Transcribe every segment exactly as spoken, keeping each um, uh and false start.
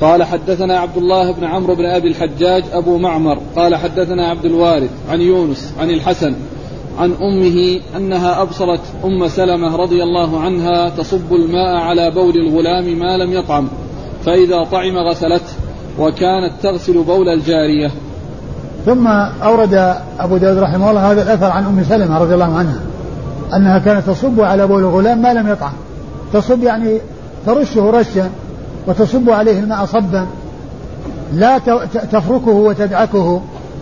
قال حدثنا عبد الله بن عمرو بن أبي الحجاج أبو معمر قال حدثنا عبد الوارث عن يونس عن الحسن عن أمه أنها أبصرت أم سلمة رضي الله عنها تصب الماء على بول الغلام ما لم يطعم فإذا طعم غسلته وكانت تغسل بول الجارية. ثم أورد أبو داود رحمه الله هذا الأثر عن أم سلمة رضي الله عنها أنها كانت تصب على بول الغلام ما لم يطعم. تصب يعني ترشه رشا وتصب عليه الماء صبا لا تفركه وتدعكه.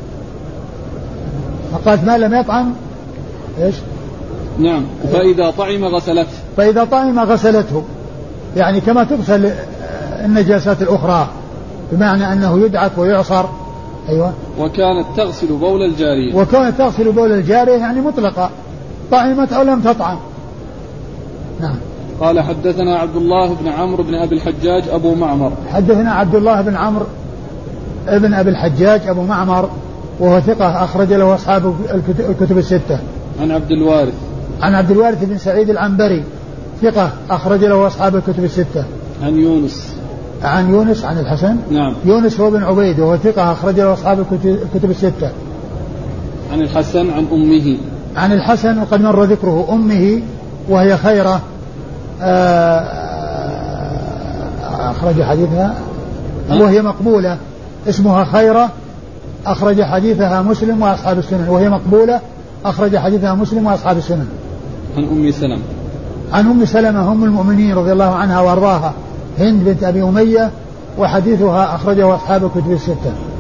فقالت ما لم يطعم إيش؟ نعم. فإذا طعم غسلته فإذا طعم غسلته يعني كما تغسل النجاسات الأخرى بمعنى أنه يدعك ويعصر. أيوة. وكانت تغسل بول الجارية وكانت تغسل بول الجارية يعني مطلقة طعمت أو لم تطعم. نعم. قال حدثنا عبد الله بن عمرو بن أبي الحجاج أبو معمر حدثنا عبد الله بن عمرو ابن أبي الحجاج أبو معمر وهو ثقة أخرج له أصحاب الكتب الستة. عن عبد الوارث عن عبد الوارث بن سعيد العنبري ثقة أخرج له أصحاب الكتب الستة. عن يونس عن يونس عن الحسن. نعم. يونس هو بن عبيد وهو ثقة أخرج له أصحاب الكتب الستة. عن الحسن عن أمه. عن الحسن وقد مر ذكره أمه وهي خيرة أخرج حديثها وهي مقبولة اسمها خيرة أخرج حديثها مسلم وأصحاب السنن وهي مقبولة أخرج حديثها مسلم وأصحاب السنن. عن أم سلمة عن أم سلمة أم المؤمنين رضي الله عنها وأرضاها هند بنت أبي أمية وحديثها أخرجه أصحاب الكتب الستة.